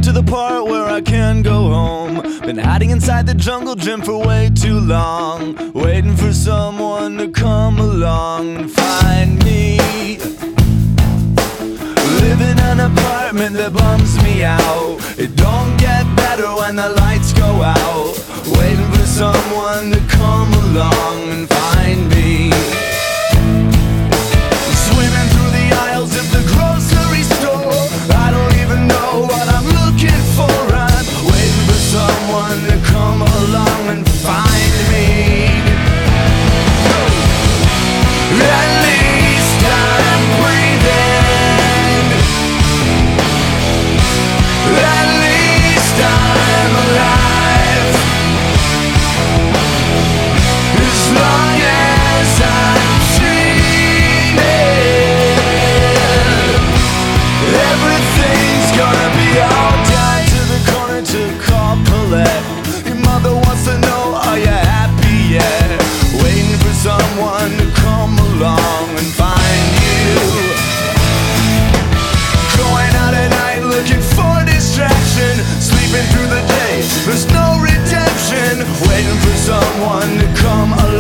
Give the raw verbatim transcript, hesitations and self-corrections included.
to the part where I can go home. Been hiding inside the jungle gym for way too long, waiting for someone to come along and find me. Live in an apartment that bums me out. It don't get better when the lights go out. Waiting for someone to come along and find me. Swimming through the aisles of the grocery store. I don't even know what I'm looking for. I'm waiting for someone to come along and find me. At least I'm breathing. At least I'm alive. As long as I'm dreaming, everything's gonna be alright. To the corner to call Paulette. Your mother wants to know, are you happy yet? Waiting for someone to come along and find you. Going out at night looking for distraction. Sleeping through the day, there's no redemption. Waiting for someone to come along.